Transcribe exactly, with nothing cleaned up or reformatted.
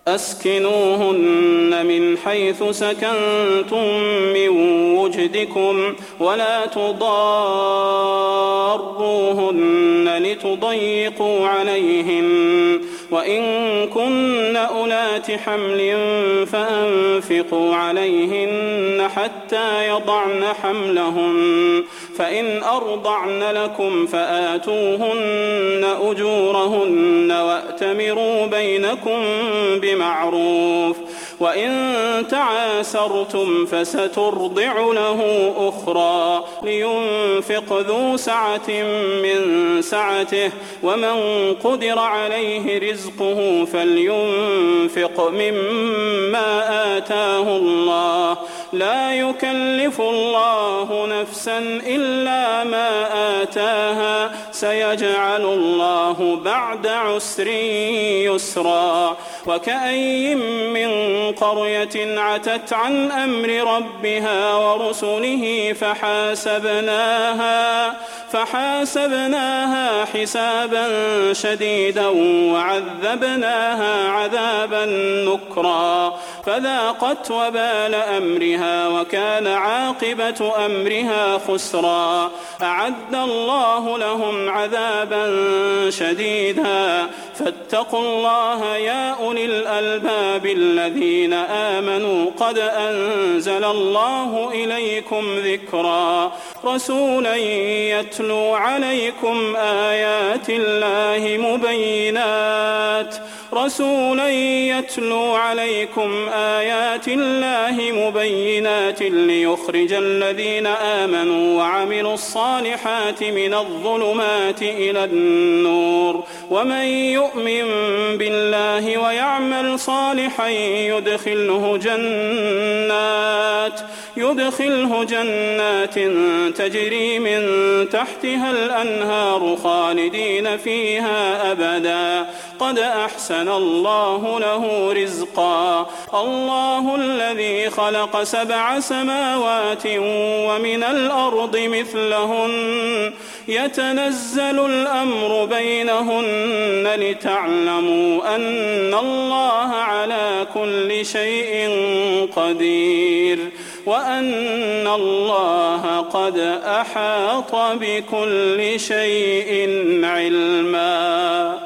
أسكنوهن من حيث سكنتم من وجدكم ولا تضاروهن لتضيقوا عليهن وإن كن أولات حمل فأنفقوا عليهن حتى يضعن حملهن فإن أرضعن لكم فآتوهن أجورهن وأتمروا بينكم بمعروف وإن تعاسرتم فسترضع له أخرى لينفق ذو سعة من سعته ومن قدر عليه رزقه فلينفق مما آتاه الله لا يكلف الله نفسا إلا ما آتاها سيجعل الله بعد عسر يسرا وكأي من قرية عتت عن أمر ربها ورسله فحاسبناها فحاسبناها حسابا شديدا وعذبناها عذابا نكرا فذاقت وبال أمرها وكان عاقبة أمرها خسرا أعد الله لهم عذابا شديدا فاتقوا الله يا أولي الألباب الذين آمنوا قد أنزل الله إليكم ذكرا رسولا يتلو عليكم آيات الله مبينات رسولا يتلو عليكم آيات الله مبينات ليخرج الذين آمنوا وعملوا الصالحات من الظلمات إلى النور ومن يؤمن بالله ويعمل صالحا يدخله جنات يدخله جنات تجري من تحتها الأنهار خالدين فيها أبدا قد أحسن الله له رزقا الله الذي خلق سبع سماوات ومن الأرض مثلهن يتنزل الأمر بينهن لتعلموا أن الله على كل شيء قدير وأن الله قد أحاط بكل شيء علما.